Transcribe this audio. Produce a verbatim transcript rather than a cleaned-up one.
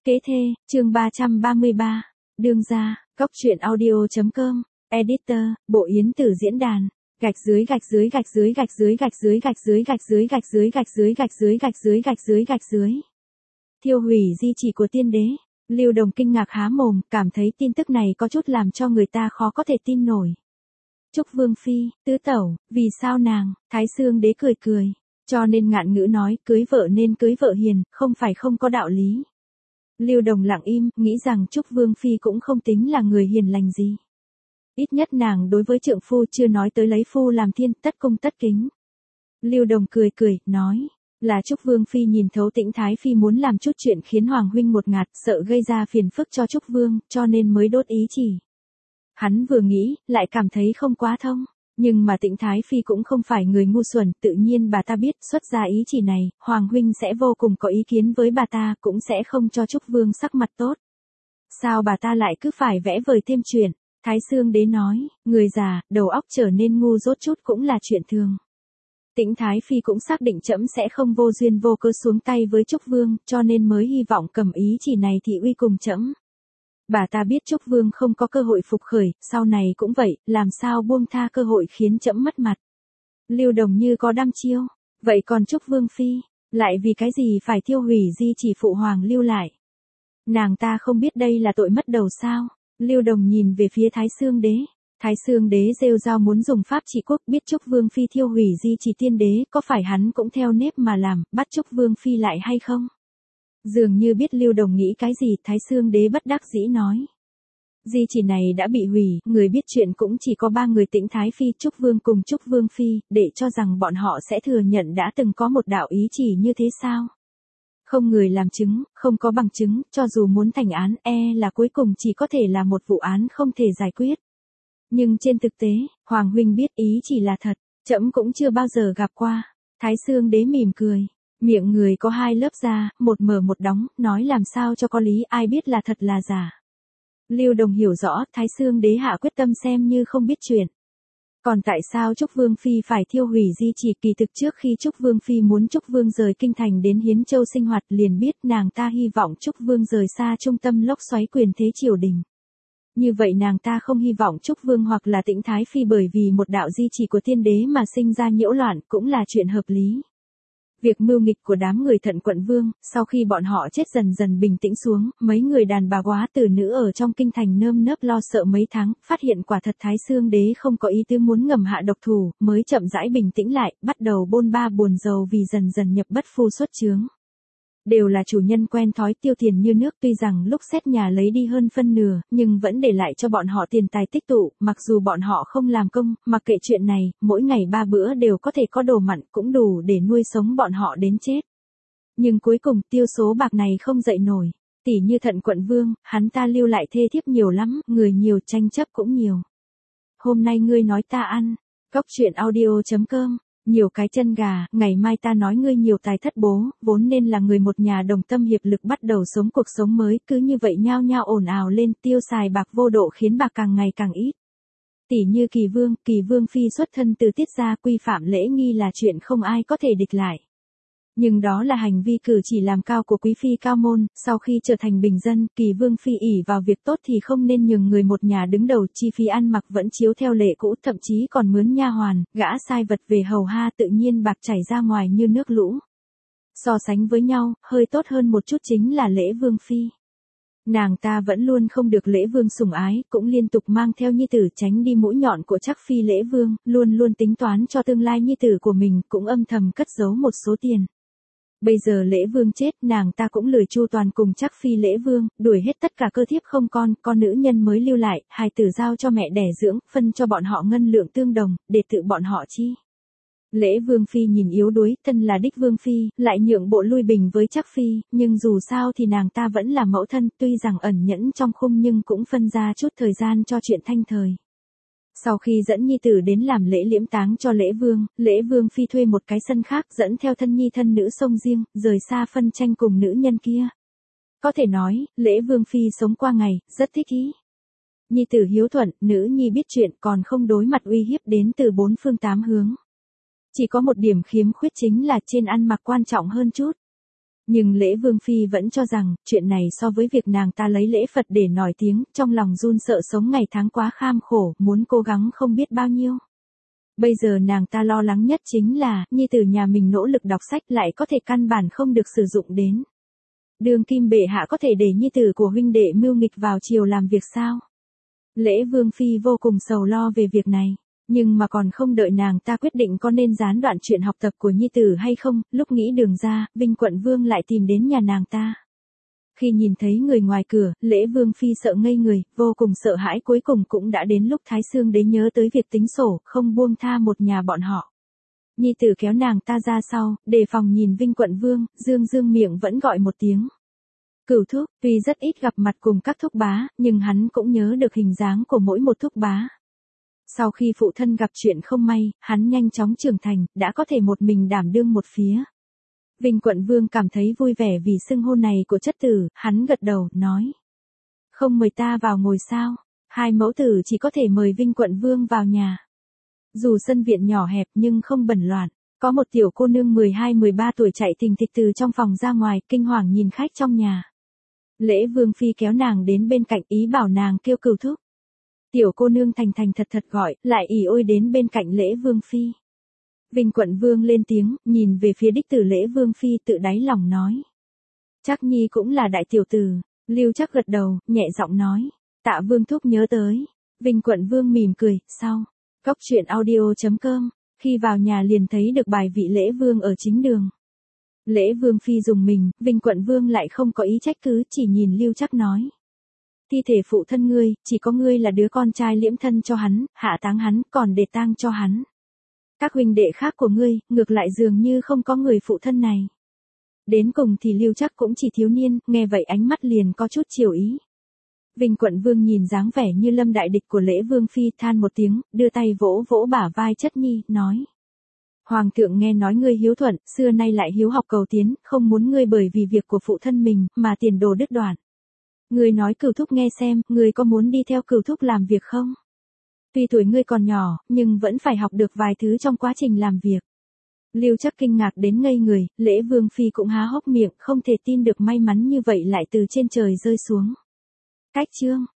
Kế thê, chương ba trăm ba mươi ba. Đương gia, cốc truyện audio.com, editor, Bộ Yến Tử diễn đàn, gạch dưới gạch dưới gạch dưới gạch dưới gạch dưới gạch dưới gạch dưới gạch dưới gạch dưới gạch dưới gạch dưới gạch dưới gạch dưới. Thiêu hủy di chỉ của tiên đế. Lưu Đồng kinh ngạc há mồm, cảm thấy tin tức này có chút làm cho người ta khó có thể tin nổi. Trúc Vương Phi, tứ tẩu, vì sao nàng? Thái Sương Đế cười cười. Cho nên ngạn ngữ nói, cưới vợ nên cưới vợ hiền, không phải không có đạo lý. Lưu Đồng lặng im, nghĩ rằng Trúc Vương Phi cũng không tính là người hiền lành gì. Ít nhất nàng đối với trượng phu chưa nói tới lấy phu làm thiên, tất cung tất kính. Lưu Đồng cười cười, nói, là Trúc Vương Phi nhìn thấu Tĩnh Thái Phi muốn làm chút chuyện khiến Hoàng huynh một ngạt, sợ gây ra phiền phức cho Trúc Vương, cho nên mới đốt ý chỉ. Hắn vừa nghĩ, lại cảm thấy không quá thông. Nhưng mà Tĩnh Thái Phi cũng không phải người ngu xuẩn, tự nhiên bà ta biết xuất ra ý chỉ này, Hoàng huynh sẽ vô cùng có ý kiến với bà ta, cũng sẽ không cho Trúc Vương sắc mặt tốt. Sao bà ta lại cứ phải vẽ vời thêm chuyện? Thái Sương Đế nói, người già, đầu óc trở nên ngu dốt chút cũng là chuyện thường. Tĩnh Thái Phi cũng xác định trẫm sẽ không vô duyên vô cớ xuống tay với Trúc Vương, cho nên mới hy vọng cầm ý chỉ này thị uy cùng trẫm. Bà ta biết Trúc Vương không có cơ hội phục khởi, sau này cũng vậy, làm sao buông tha cơ hội khiến trẫm mất mặt. Lưu Đồng như có đăm chiêu, vậy còn Trúc Vương Phi, lại vì cái gì phải thiêu hủy di chỉ phụ hoàng lưu lại? Nàng ta không biết đây là tội mất đầu sao? Lưu Đồng nhìn về phía Thái Sương Đế. Thái Sương Đế rêu rao muốn dùng pháp trị quốc, biết Trúc Vương Phi thiêu hủy di chỉ tiên đế, có phải hắn cũng theo nếp mà làm, bắt Trúc Vương Phi lại hay không? Dường như biết Lưu Đồng nghĩ cái gì, Thái Sương Đế bất đắc dĩ nói. Di chỉ này đã bị hủy, người biết chuyện cũng chỉ có ba người Tĩnh Thái Phi, Trúc Vương cùng Trúc Vương Phi, để cho rằng bọn họ sẽ thừa nhận đã từng có một đạo ý chỉ như thế sao? Không người làm chứng, không có bằng chứng, cho dù muốn thành án, e là cuối cùng chỉ có thể là một vụ án không thể giải quyết. Nhưng trên thực tế, Hoàng huynh biết ý chỉ là thật, trẫm cũng chưa bao giờ gặp qua. Thái Sương Đế mỉm cười. Miệng người có hai lớp da, một mở một đóng, nói làm sao cho có lý, ai biết là thật là giả. Lưu Đồng hiểu rõ, Thái Sương Đế hạ quyết tâm xem như không biết chuyện. Còn tại sao Trúc Vương Phi phải thiêu hủy di chỉ? Kỳ thực trước khi Trúc Vương Phi muốn Trúc Vương rời kinh thành đến Hiến Châu sinh hoạt, liền biết nàng ta hy vọng Trúc Vương rời xa trung tâm lốc xoáy quyền thế triều đình. Như vậy nàng ta không hy vọng Trúc Vương hoặc là Tĩnh Thái Phi bởi vì một đạo di chỉ của tiên đế mà sinh ra nhiễu loạn, cũng là chuyện hợp lý. Việc mưu nghịch của đám người Thận Quận Vương, sau khi bọn họ chết dần dần bình tĩnh xuống, mấy người đàn bà quá tử nữ ở trong kinh thành nơm nớp lo sợ mấy tháng, phát hiện quả thật Thái Sương Đế không có ý tứ muốn ngầm hạ độc thủ, mới chậm rãi bình tĩnh lại, bắt đầu bôn ba buồn rầu vì dần dần nhập bất phu xuất chướng. Đều là chủ nhân quen thói tiêu tiền như nước, tuy rằng lúc xét nhà lấy đi hơn phân nửa, nhưng vẫn để lại cho bọn họ tiền tài tích tụ, mặc dù bọn họ không làm công, mặc kệ chuyện này, mỗi ngày ba bữa đều có thể có đồ mặn, cũng đủ để nuôi sống bọn họ đến chết. Nhưng cuối cùng tiêu số bạc này không dậy nổi, tỉ như Thận Quận Vương, hắn ta lưu lại thê thiếp nhiều lắm, người nhiều tranh chấp cũng nhiều. Hôm nay ngươi nói ta ăn, cốc truyện audio.com. Nhiều cái chân gà, ngày mai ta nói ngươi nhiều tài thất bố, vốn nên là người một nhà đồng tâm hiệp lực bắt đầu sống cuộc sống mới, cứ như vậy nhao nhao ồn ào lên, tiêu xài bạc vô độ khiến bạc càng ngày càng ít. Tỷ như Kỳ Vương, Kỳ Vương Phi xuất thân từ Tiết gia, quy phạm lễ nghi là chuyện không ai có thể địch lại. Nhưng đó là hành vi cử chỉ làm cao của quý phi cao môn, sau khi trở thành bình dân, Kỳ Vương Phi ỷ vào việc tốt thì không nên nhường người một nhà đứng đầu, chi phí ăn mặc vẫn chiếu theo lệ cũ, thậm chí còn mướn nha hoàn, gã sai vật về hầu ha, tự nhiên bạc chảy ra ngoài như nước lũ. So sánh với nhau, hơi tốt hơn một chút chính là Lễ Vương Phi. Nàng ta vẫn luôn không được Lễ Vương sủng ái, cũng liên tục mang theo nhi tử tránh đi mũi nhọn của Trắc Phi Lễ Vương, luôn luôn tính toán cho tương lai nhi tử của mình, cũng âm thầm cất giấu một số tiền. Bây giờ Lễ Vương chết, nàng ta cũng lười chu toàn cùng Trắc Phi Lễ Vương, đuổi hết tất cả cơ thiếp không con, con nữ nhân mới lưu lại, hài tử giao cho mẹ đẻ dưỡng, phân cho bọn họ ngân lượng tương đồng, để tự bọn họ chi. Lễ Vương Phi nhìn yếu đuối, thân là đích Vương Phi, lại nhượng bộ lui bình với Trắc Phi, nhưng dù sao thì nàng ta vẫn là mẫu thân, tuy rằng ẩn nhẫn trong khung nhưng cũng phân ra chút thời gian cho chuyện thanh thời. Sau khi dẫn nhi tử đến làm lễ liễm táng cho Lễ Vương, Lễ Vương Phi thuê một cái sân khác, dẫn theo thân nhi thân nữ sông riêng, rời xa phân tranh cùng nữ nhân kia. Có thể nói, Lễ Vương Phi sống qua ngày, rất thích ý. Nhi tử hiếu thuận, nữ nhi biết chuyện, còn không đối mặt uy hiếp đến từ bốn phương tám hướng. Chỉ có một điểm khiếm khuyết chính là trên ăn mặc quan trọng hơn chút. Nhưng Lễ Vương Phi vẫn cho rằng, chuyện này so với việc nàng ta lấy lễ Phật để nổi tiếng, trong lòng run sợ sống ngày tháng quá kham khổ, muốn cố gắng không biết bao nhiêu. Bây giờ nàng ta lo lắng nhất chính là, nhi tử nhà mình nỗ lực đọc sách lại có thể căn bản không được sử dụng đến. Đương kim bệ hạ có thể để nhi tử của huynh đệ mưu nghịch vào triều làm việc sao? Lễ Vương Phi vô cùng sầu lo về việc này. Nhưng mà còn không đợi nàng ta quyết định có nên gián đoạn chuyện học tập của nhi tử hay không, lúc nghĩ đường ra, Vinh Quận Vương lại tìm đến nhà nàng ta. Khi nhìn thấy người ngoài cửa, Lễ Vương Phi sợ ngây người, vô cùng sợ hãi, cuối cùng cũng đã đến lúc Thái Sương Đế nhớ tới việc tính sổ, không buông tha một nhà bọn họ. Nhi tử kéo nàng ta ra sau, đề phòng nhìn Vinh Quận Vương, dương dương miệng vẫn gọi một tiếng. Cửu thúc, tuy rất ít gặp mặt cùng các thúc bá, nhưng hắn cũng nhớ được hình dáng của mỗi một thúc bá. Sau khi phụ thân gặp chuyện không may, hắn nhanh chóng trưởng thành, đã có thể một mình đảm đương một phía. Vinh Quận Vương cảm thấy vui vẻ vì xưng hô này của chất tử, hắn gật đầu, nói. Không mời ta vào ngồi sao, hai mẫu tử chỉ có thể mời Vinh Quận Vương vào nhà. Dù sân viện nhỏ hẹp nhưng không bẩn loạn, có một tiểu cô nương mười hai mười ba tuổi chạy thình thịch từ trong phòng ra ngoài, kinh hoàng nhìn khách trong nhà. Lễ Vương Phi kéo nàng đến bên cạnh, ý bảo nàng kêu Cửu thúc. Tiểu cô nương thành thành thật thật gọi, lại ỉ ôi đến bên cạnh Lễ Vương Phi. Vinh Quận Vương lên tiếng, nhìn về phía đích tử Lễ Vương Phi, tự đáy lòng nói. Chắc nhi cũng là đại tiểu tử. Lưu Trác gật đầu, nhẹ giọng nói. Tạ Vương thúc nhớ tới. Vinh Quận Vương mỉm cười, sau. Cóc truyện audio chấm com, khi vào nhà liền thấy được bài vị Lễ Vương ở chính đường. Lễ Vương Phi dùng mình, Vinh Quận Vương lại không có ý trách cứ, chỉ nhìn Lưu Trác nói. Thi thể phụ thân ngươi, chỉ có ngươi là đứa con trai liễm thân cho hắn, hạ táng hắn, còn để tang cho hắn. Các huynh đệ khác của ngươi, ngược lại dường như không có người phụ thân này. Đến cùng thì Lưu Trác cũng chỉ thiếu niên, nghe vậy ánh mắt liền có chút chiều ý. Vinh Quận Vương nhìn dáng vẻ như lâm đại địch của Lễ Vương Phi, than một tiếng, đưa tay vỗ vỗ bả vai chất nhi, nói. Hoàng thượng nghe nói ngươi hiếu thuận, xưa nay lại hiếu học cầu tiến, không muốn ngươi bởi vì việc của phụ thân mình, mà tiền đồ đứt đoạn. Ngươi nói Cửu thúc nghe xem, ngươi có muốn đi theo Cửu thúc làm việc không? Tuy tuổi ngươi còn nhỏ, nhưng vẫn phải học được vài thứ trong quá trình làm việc. Lưu Trác kinh ngạc đến ngây người, Lễ Vương Phi cũng há hốc miệng, không thể tin được may mắn như vậy lại từ trên trời rơi xuống. Cách chương